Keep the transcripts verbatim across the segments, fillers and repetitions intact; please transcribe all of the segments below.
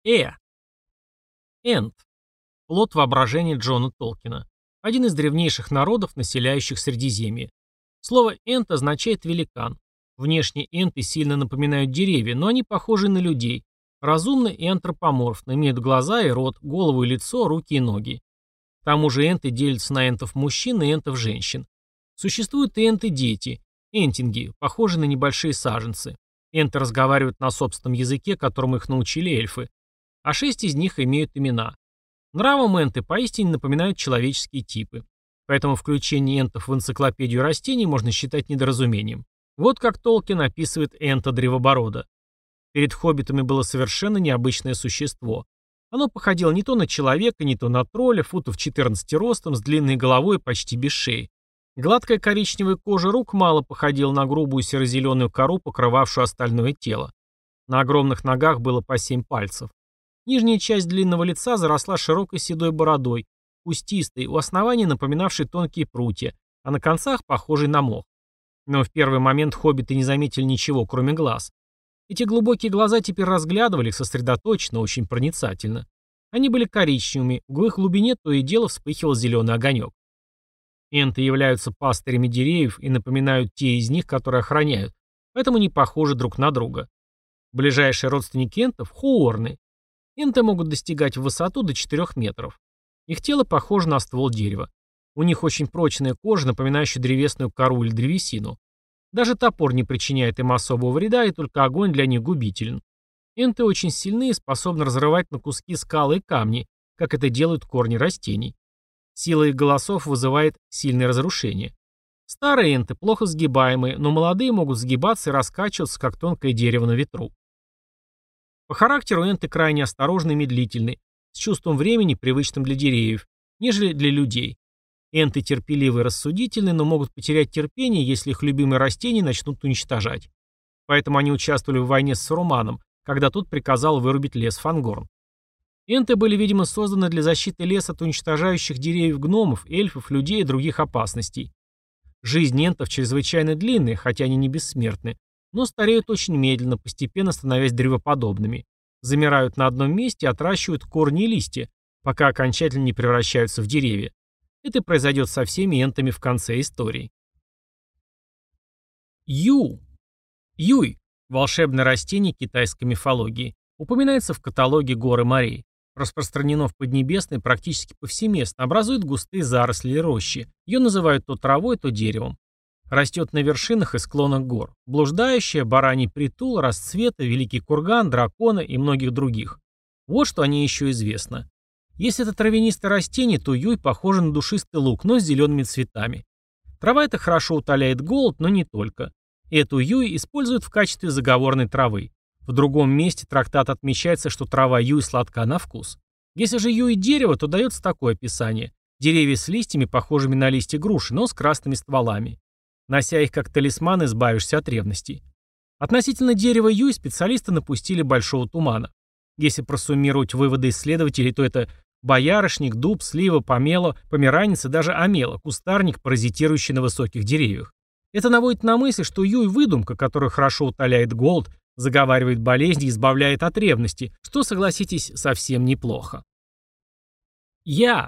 Э. Энт. Плод воображения Джона Толкина. Один из древнейших народов, населяющих Средиземье. Слово «энт» означает «великан». Внешне энты сильно напоминают деревья, но они похожи на людей. Разумны и антропоморфны, имеют глаза и рот, голову и лицо, руки и ноги. К тому же энты делятся на энтов мужчин и энтов женщин. Существуют и энты-дети, энтинги, похожие на небольшие саженцы. Энты разговаривают на собственном языке, которому их научили эльфы. А шесть из них имеют имена. Нравом энты поистине напоминают человеческие типы. Поэтому включение энтов в энциклопедию растений можно считать недоразумением. Вот как Толкин описывает энта древоборода. Перед хоббитами было совершенно необычное существо. Оно походило не то на человека, не то на тролля, футов четырнадцать ростом, с длинной головой и почти без шеи. Гладкая коричневая кожа рук мало походила на грубую серо-зеленую кору, покрывавшую остальное тело. На огромных ногах было по семь пальцев. Нижняя часть длинного лица заросла широкой седой бородой, кустистой, у основания напоминавшей тонкие прутья, а на концах похожей на мох. Но в первый момент хоббиты не заметили ничего, кроме глаз. Эти глубокие глаза теперь разглядывали их сосредоточенно, очень проницательно. Они были коричневыми, в их глубине то и дело вспыхивал зеленый огонек. Энты являются пастырями деревьев и напоминают те из них, которые охраняют, поэтому не похожи друг на друга. Ближайшие родственники энтов – хуорны. Энты могут достигать в высоту до четырёх метров. Их тело похоже на ствол дерева. У них очень прочная кожа, напоминающая древесную кору или древесину. Даже топор не причиняет им особого вреда, и только огонь для них губителен. Энты очень сильны и способны разрывать на куски скалы и камни, как это делают корни растений. Сила их голосов вызывает сильное разрушение. Старые энты плохо сгибаемые, но молодые могут сгибаться и раскачиваться, как тонкое дерево на ветру. По характеру энты крайне осторожны и медлительны, с чувством времени, привычным для деревьев, нежели для людей. Энты терпеливы и рассудительны, но могут потерять терпение, если их любимые растения начнут уничтожать. Поэтому они участвовали в войне с Саруманом, когда тот приказал вырубить лес Фангорн. Энты были, видимо, созданы для защиты леса от уничтожающих деревьев гномов, эльфов, людей и других опасностей. Жизнь энтов чрезвычайно длинная, хотя они не бессмертны, но стареют очень медленно, постепенно становясь древоподобными. Замирают на одном месте и отращивают корни и листья, пока окончательно не превращаются в деревья. Это произойдет со всеми энтами в конце истории. Ю. Юй – волшебное растение китайской мифологии. Упоминается в каталоге гор и морей. Распространено в Поднебесной практически повсеместно, образует густые заросли или рощи. Ее называют то травой, то деревом. Растет на вершинах и склонах гор. Блуждающая, бараний притул, расцвета, великий курган, дракона и многих других. Вот что о ней еще известно. Если это травянистое растение, то юй похоже на душистый лук, но с зелеными цветами. Трава эта хорошо утоляет голод, но не только. Эту юй используют в качестве заговорной травы. В другом месте трактат отмечается, что трава юй сладка на вкус. Если же юй дерево, то дается такое описание. Деревья с листьями, похожими на листья груши, но с красными стволами. Нося их как талисман, избавишься от ревности. Относительно дерева юй специалисты напустили большого тумана. Если просуммировать выводы исследователей, то это боярышник, дуб, слива, помело, померанец и даже омело, кустарник, паразитирующий на высоких деревьях. Это наводит на мысль, что юй – выдумка, которая хорошо утоляет голод, заговаривает болезни и избавляет от ревности, что, согласитесь, совсем неплохо. Я.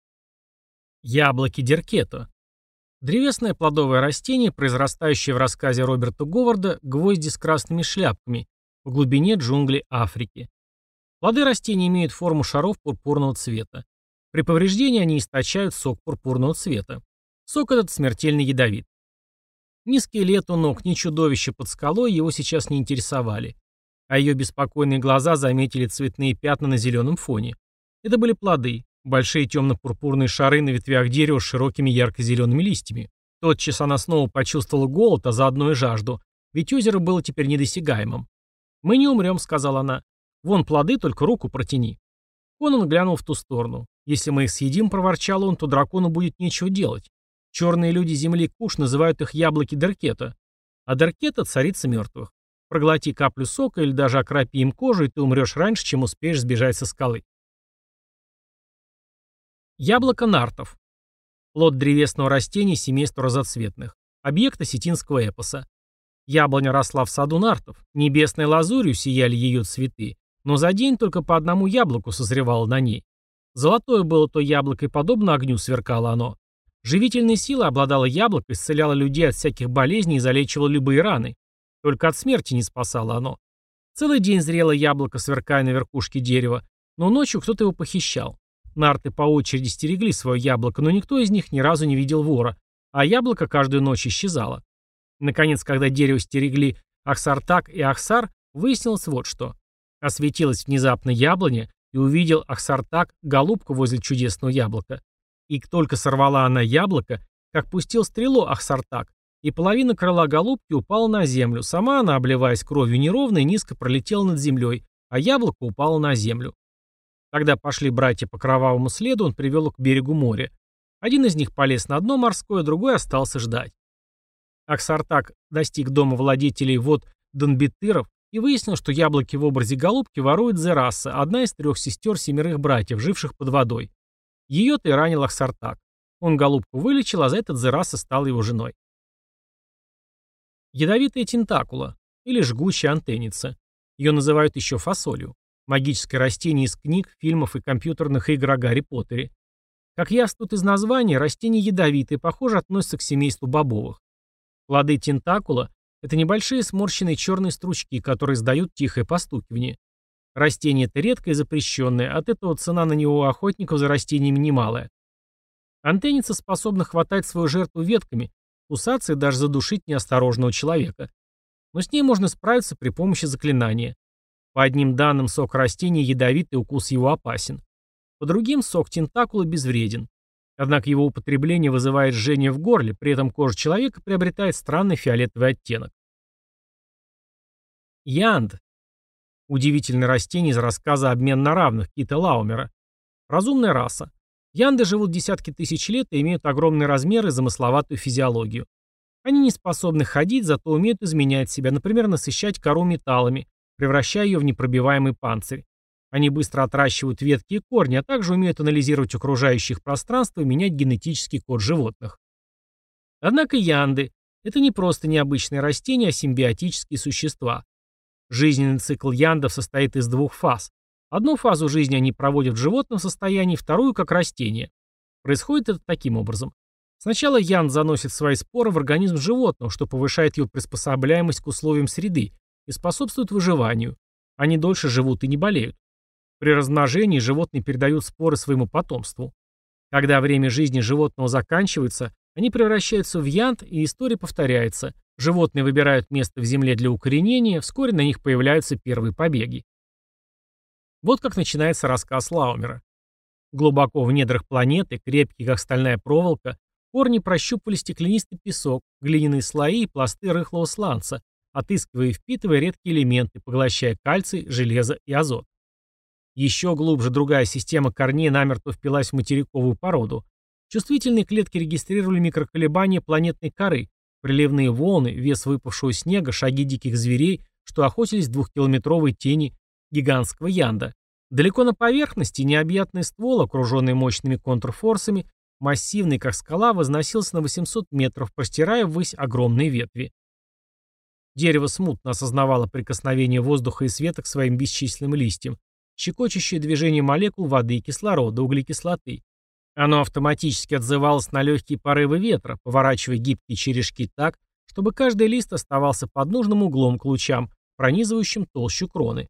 Яблоки Деркето. Древесное плодовое растение, произрастающее в рассказе Роберта Говарда «Гвозди с красными шляпками» в глубине джунглей Африки. Плоды растения имеют форму шаров пурпурного цвета. При повреждении они источают сок пурпурного цвета. Сок этот смертельно ядовит. Ни скелет у ног, ни чудовище под скалой его сейчас не интересовали. А ее беспокойные глаза заметили цветные пятна на зеленом фоне. Это были плоды, большие темно-пурпурные шары на ветвях дерева с широкими ярко-зелеными листьями. Тотчас она снова почувствовала голод, а заодно и жажду, ведь озеро было теперь недосягаемым. «Мы не умрем», — сказала она. «Вон плоды, только руку протяни». Конан глянул в ту сторону. «Если мы их съедим», — проворчал он, — «то дракону будет нечего делать. Черные люди земли Куш называют их яблоки Деркето. А Деркето — царица мертвых. Проглоти каплю сока или даже окропи им кожу, и ты умрешь раньше, чем успеешь сбежать со скалы». Яблоко нартов. Плод древесного растения семейства разоцветных. Объект осетинского эпоса. Яблоня росла в саду нартов. Небесной лазурью сияли ее цветы. Но за день только по одному яблоку созревало на ней. Золотое было то яблоко, и подобно огню сверкало оно. Живительной силой обладало яблоко, исцеляло людей от всяких болезней и залечивало любые раны. Только от смерти не спасало оно. Целый день зрело яблоко, сверкая на верхушке дерева, но ночью кто-то его похищал. Нарты по очереди стерегли свое яблоко, но никто из них ни разу не видел вора, а яблоко каждую ночь исчезало. Наконец, когда дерево стерегли Ахсартак и Ахсар, выяснилось вот что. Осветилась внезапно яблоня, и увидел Ахсартак голубку возле чудесного яблока. И только сорвала она яблоко, как пустил стрелу Ахсартак, и половина крыла голубки упала на землю. Сама она, обливаясь кровью неровно и низко, пролетела над землей, а яблоко упало на землю. Тогда пошли братья по кровавому следу, он привел их к берегу моря. Один из них полез на дно морское, другой остался ждать. Ахсартак достиг дома владетелей вод Донбитыров и выяснил, что яблоки в образе голубки ворует Зераса, одна из трех сестер семерых братьев, живших под водой. Ее-то и ранил Ахсартак. Он голубку вылечил, а за этот Зераса стала его женой. Ядовитая тентакула, или жгучая антенница. Ее называют еще фасолью. Магическое растение из книг, фильмов и компьютерных игр о Гарри Поттере. Как явствует из названия, растение ядовитое, похоже, относится к семейству бобовых. Плоды тентакула – это небольшие сморщенные черные стручки, которые издают тихое постукивание. Растение это редкое и запрещенное, от этого цена на него у охотников за растениями немалая. Антенница способна хватать свою жертву ветками, кусаться и даже задушить неосторожного человека. Но с ней можно справиться при помощи заклинания. По одним данным, сок растения ядовитый, укус его опасен. По другим, сок тентакула безвреден. Однако его употребление вызывает жжение в горле, при этом кожа человека приобретает странный фиолетовый оттенок. Янд. Удивительное растение из рассказа «Обмен на равных» Кита Лаумера. Разумная раса. Янды живут десятки тысяч лет и имеют огромные размеры и замысловатую физиологию. Они не способны ходить, зато умеют изменять себя, например, насыщать кору металлами, превращая ее в непробиваемый панцирь. Они быстро отращивают ветки и корни, а также умеют анализировать окружающее их пространство и менять генетический код животных. Однако янды – это не просто необычные растения, а симбиотические существа. Жизненный цикл яндов состоит из двух фаз. Одну фазу жизни они проводят в животном состоянии, вторую – как растение. Происходит это таким образом. Сначала янд заносит свои споры в организм животного, что повышает его приспособляемость к условиям среды и способствует выживанию. Они дольше живут и не болеют. При размножении животные передают споры своему потомству. Когда время жизни животного заканчивается, они превращаются в янд, и история повторяется. Животные выбирают место в земле для укоренения, вскоре на них появляются первые побеги. Вот как начинается рассказ Лаумера. Глубоко в недрах планеты, крепкие как стальная проволока, корни прощупывали стеклянистый песок, глиняные слои и пласты рыхлого сланца, отыскивая и впитывая редкие элементы, поглощая кальций, железо и азот. Еще глубже другая система корней намертво впилась в материковую породу. Чувствительные клетки регистрировали микроколебания планетной коры, приливные волны, вес выпавшего снега, шаги диких зверей, что охотились в двухкилометровой тени гигантского янда. Далеко на поверхности необъятный ствол, окруженный мощными контрфорсами, массивный как скала, возносился на восемьсот метров, простирая ввысь огромные ветви. Дерево смутно осознавало прикосновение воздуха и света к своим бесчисленным листьям, щекочущее движение молекул воды и кислорода, углекислоты. Оно автоматически отзывалось на легкие порывы ветра, поворачивая гибкие черешки так, чтобы каждый лист оставался под нужным углом к лучам, пронизывающим толщу кроны.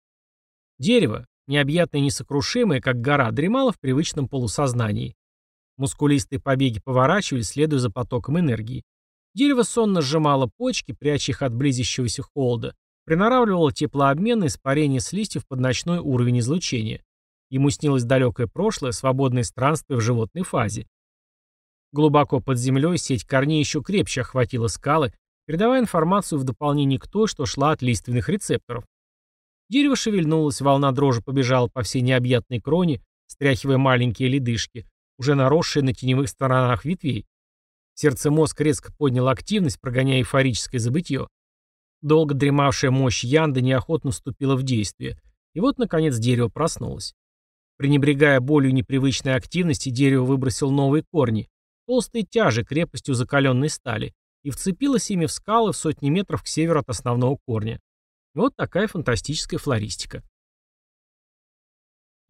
Дерево, необъятное и несокрушимое, как гора, дремало в привычном полусознании. Мускулистые побеги поворачивались, следуя за потоком энергии. Дерево сонно сжимало почки, пряча их от близящегося холода, приноравливало теплообмен и испарение с листьев под ночной уровень излучения. Ему снилось далекое прошлое, свободное странствие в животной фазе. Глубоко под землей сеть корней еще крепче охватила скалы, передавая информацию в дополнение к той, что шла от лиственных рецепторов. Дерево шевельнулось, волна дрожи побежала по всей необъятной кроне, стряхивая маленькие ледышки, уже наросшие на теневых сторонах ветвей. Сердце-мозг резко поднял активность, прогоняя эйфорическое забытье. Долго дремавшая мощь янда неохотно вступила в действие, и вот, наконец, дерево проснулось. Пренебрегая болью непривычной активности, дерево выбросило новые корни, толстые тяжи крепостью закаленной стали, и вцепилось ими в скалы в сотни метров к северу от основного корня. Вот такая фантастическая флористика.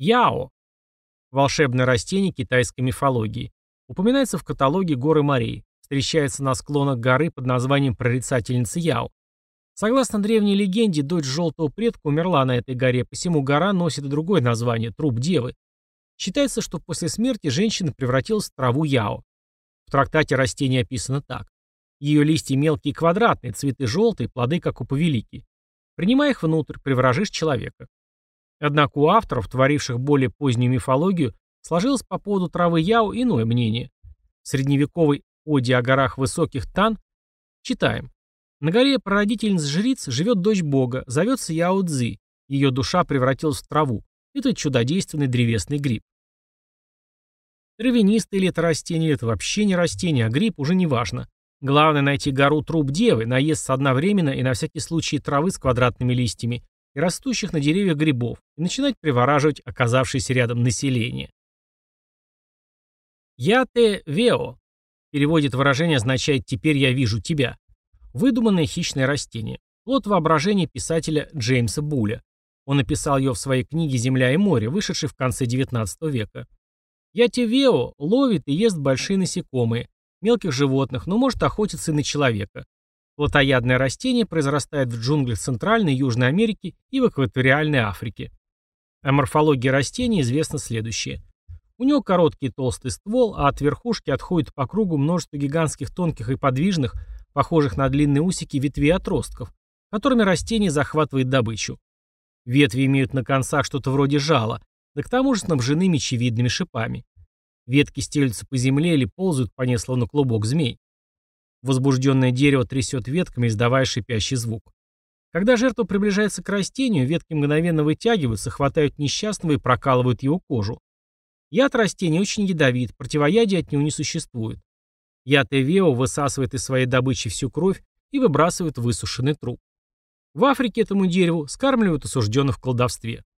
Яо. Волшебное растение китайской мифологии. Упоминается в каталоге «Гор и морей». Встречается на склонах горы под названием прорицательница Яо. Согласно древней легенде, дочь желтого предка умерла на этой горе, посему гора носит и другое название – труп девы. Считается, что после смерти женщина превратилась в траву Яо. В трактате растение описано так. Ее листья мелкие и квадратные, цветы желтые, плоды как у повелики. Принимая их внутрь, приворожишь человека. Однако у авторов, творивших более позднюю мифологию, сложилось по поводу травы Яо иное мнение. В средневековой оде о горах высоких Тан читаем. На горе прародительниц жриц живет дочь бога, зовется Яо Цзи. Ее душа превратилась в траву. Это чудодейственный древесный гриб. Травянистое ли это растение, или это вообще не растение, а гриб, уже не важно. Главное найти гору труп девы, наесться одновременно и на всякий случай травы с квадратными листьями и растущих на деревьях грибов, и начинать привораживать оказавшееся рядом население. «Я-те вео» в переводе это выражение означает «теперь я вижу тебя». Выдуманное хищное растение. Плод воображения писателя Джеймса Буля. Он написал ее в своей книге «Земля и море», вышедшей в конце девятнадцатого века. Я-те-вео ловит и ест большие насекомые, мелких животных, но может охотиться и на человека. Плотоядное растение произрастает в джунглях Центральной и Южной Америки и в экваториальной Африке. О морфологии растения известно следующее. У него короткий толстый ствол, а от верхушки отходит по кругу множество гигантских тонких и подвижных, похожих на длинные усики ветвей отростков, которыми растение захватывает добычу. Ветви имеют на концах что-то вроде жала, да к тому же снабжены мечевидными шипами. Ветки стелются по земле или ползают по ней, словно клубок змей. Возбужденное дерево трясет ветками, издавая шипящий звук. Когда жертва приближается к растению, ветки мгновенно вытягиваются, хватают несчастного и прокалывают его кожу. Яд растения очень ядовит, противоядия от него не существует. Я-те-вео высасывает из своей добычи всю кровь и выбрасывает высушенный труп. В Африке этому дереву скармливают осужденных в колдовстве.